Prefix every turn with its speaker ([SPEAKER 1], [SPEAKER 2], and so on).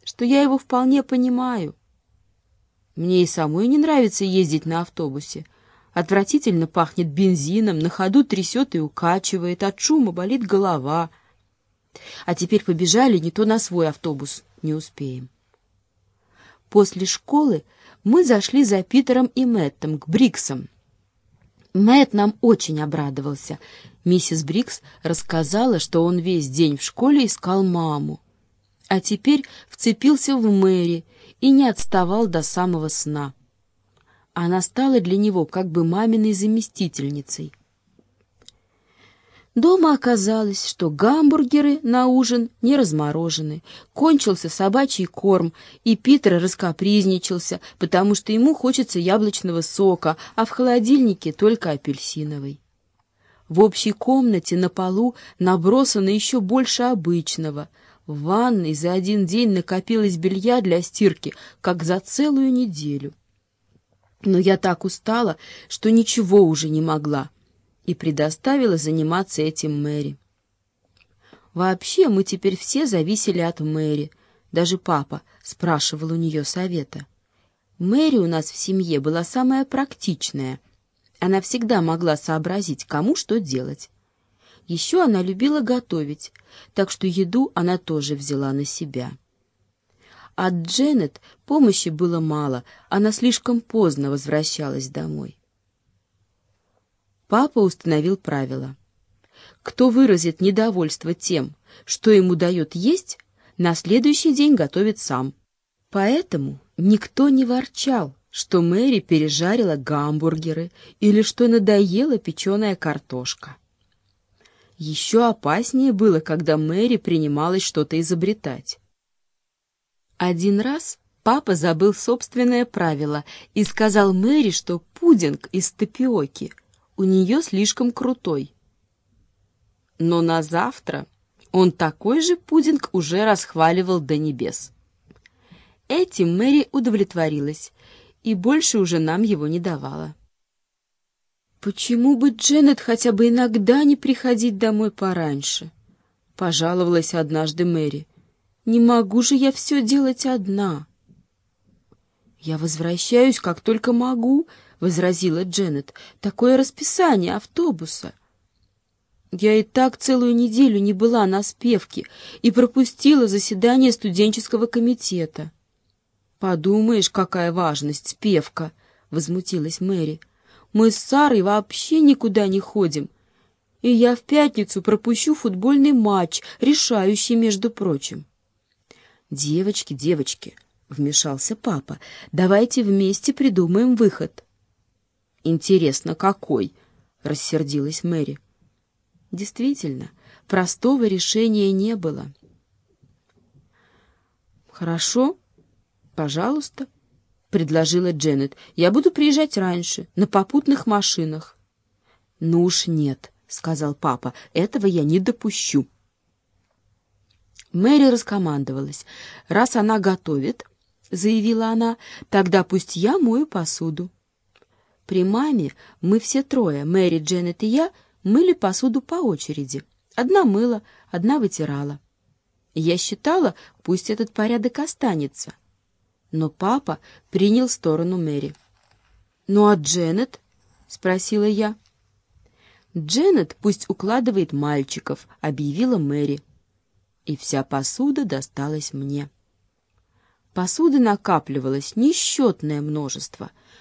[SPEAKER 1] что я его вполне понимаю. Мне и самой не нравится ездить на автобусе. Отвратительно пахнет бензином, на ходу трясет и укачивает, от шума болит голова. А теперь побежали, не то на свой автобус не успеем. После школы мы зашли за Питером и Мэттом к Бриксам. Мэтт нам очень обрадовался. Миссис Брикс рассказала, что он весь день в школе искал маму, а теперь вцепился в Мэри и не отставал до самого сна. Она стала для него как бы маминой заместительницей. Дома оказалось, что гамбургеры на ужин не разморожены, кончился собачий корм, и Питер раскапризничался, потому что ему хочется яблочного сока, а в холодильнике только апельсиновый. В общей комнате на полу набросано еще больше обычного. В ванной за один день накопилось белья для стирки, как за целую неделю. Но я так устала, что ничего уже не могла, и предоставила заниматься этим Мэри. Вообще мы теперь все зависели от Мэри, даже папа спрашивал у нее совета. Мэри у нас в семье была самая практичная. Она всегда могла сообразить, кому что делать. Еще она любила готовить, так что еду она тоже взяла на себя. От Дженет помощи было мало, она слишком поздно возвращалась домой. Папа установил правило. Кто выразит недовольство тем, что ему дает есть, на следующий день готовит сам. Поэтому никто не ворчал, что Мэри пережарила гамбургеры или что надоела печеная картошка. Еще опаснее было, когда Мэри принималась что-то изобретать. Один раз папа забыл собственное правило и сказал Мэри, что пудинг из тапиоки у нее слишком крутой. Но на завтра он такой же пудинг уже расхваливал до небес. Этим Мэри удовлетворилась и больше уже нам его не давала. «Почему бы Дженет хотя бы иногда не приходить домой пораньше?» — пожаловалась однажды Мэри. «Не могу же я все делать одна». «Я возвращаюсь, как только могу», — возразила Дженет. «Такое расписание автобуса». «Я и так целую неделю не была на спевке и пропустила заседание студенческого комитета». «Подумаешь, какая важность спевка», — возмутилась Мэри. «Мы с Сарой вообще никуда не ходим, и я в пятницу пропущу футбольный матч, решающий, между прочим». «Девочки, девочки», — вмешался папа, — «давайте вместе придумаем выход». «Интересно, какой?» — рассердилась Мэри. Действительно, простого решения не было. «Хорошо, пожалуйста», — предложила Дженет. «Я буду приезжать раньше, на попутных машинах». «Ну уж нет», — сказал папа, — «этого я не допущу». Мэри раскомандовалась. «Раз она готовит, — заявила она, — тогда пусть я мою посуду». При маме мы все трое, Мэри, Дженет и я, мыли посуду по очереди. Одна мыла, одна вытирала. Я считала, пусть этот порядок останется. Но папа принял сторону Мэри. «Ну а Дженет?» — спросила я. «Дженет пусть укладывает мальчиков», — объявила Мэри. И вся посуда досталась мне. Посуды накапливалось несчетное множество.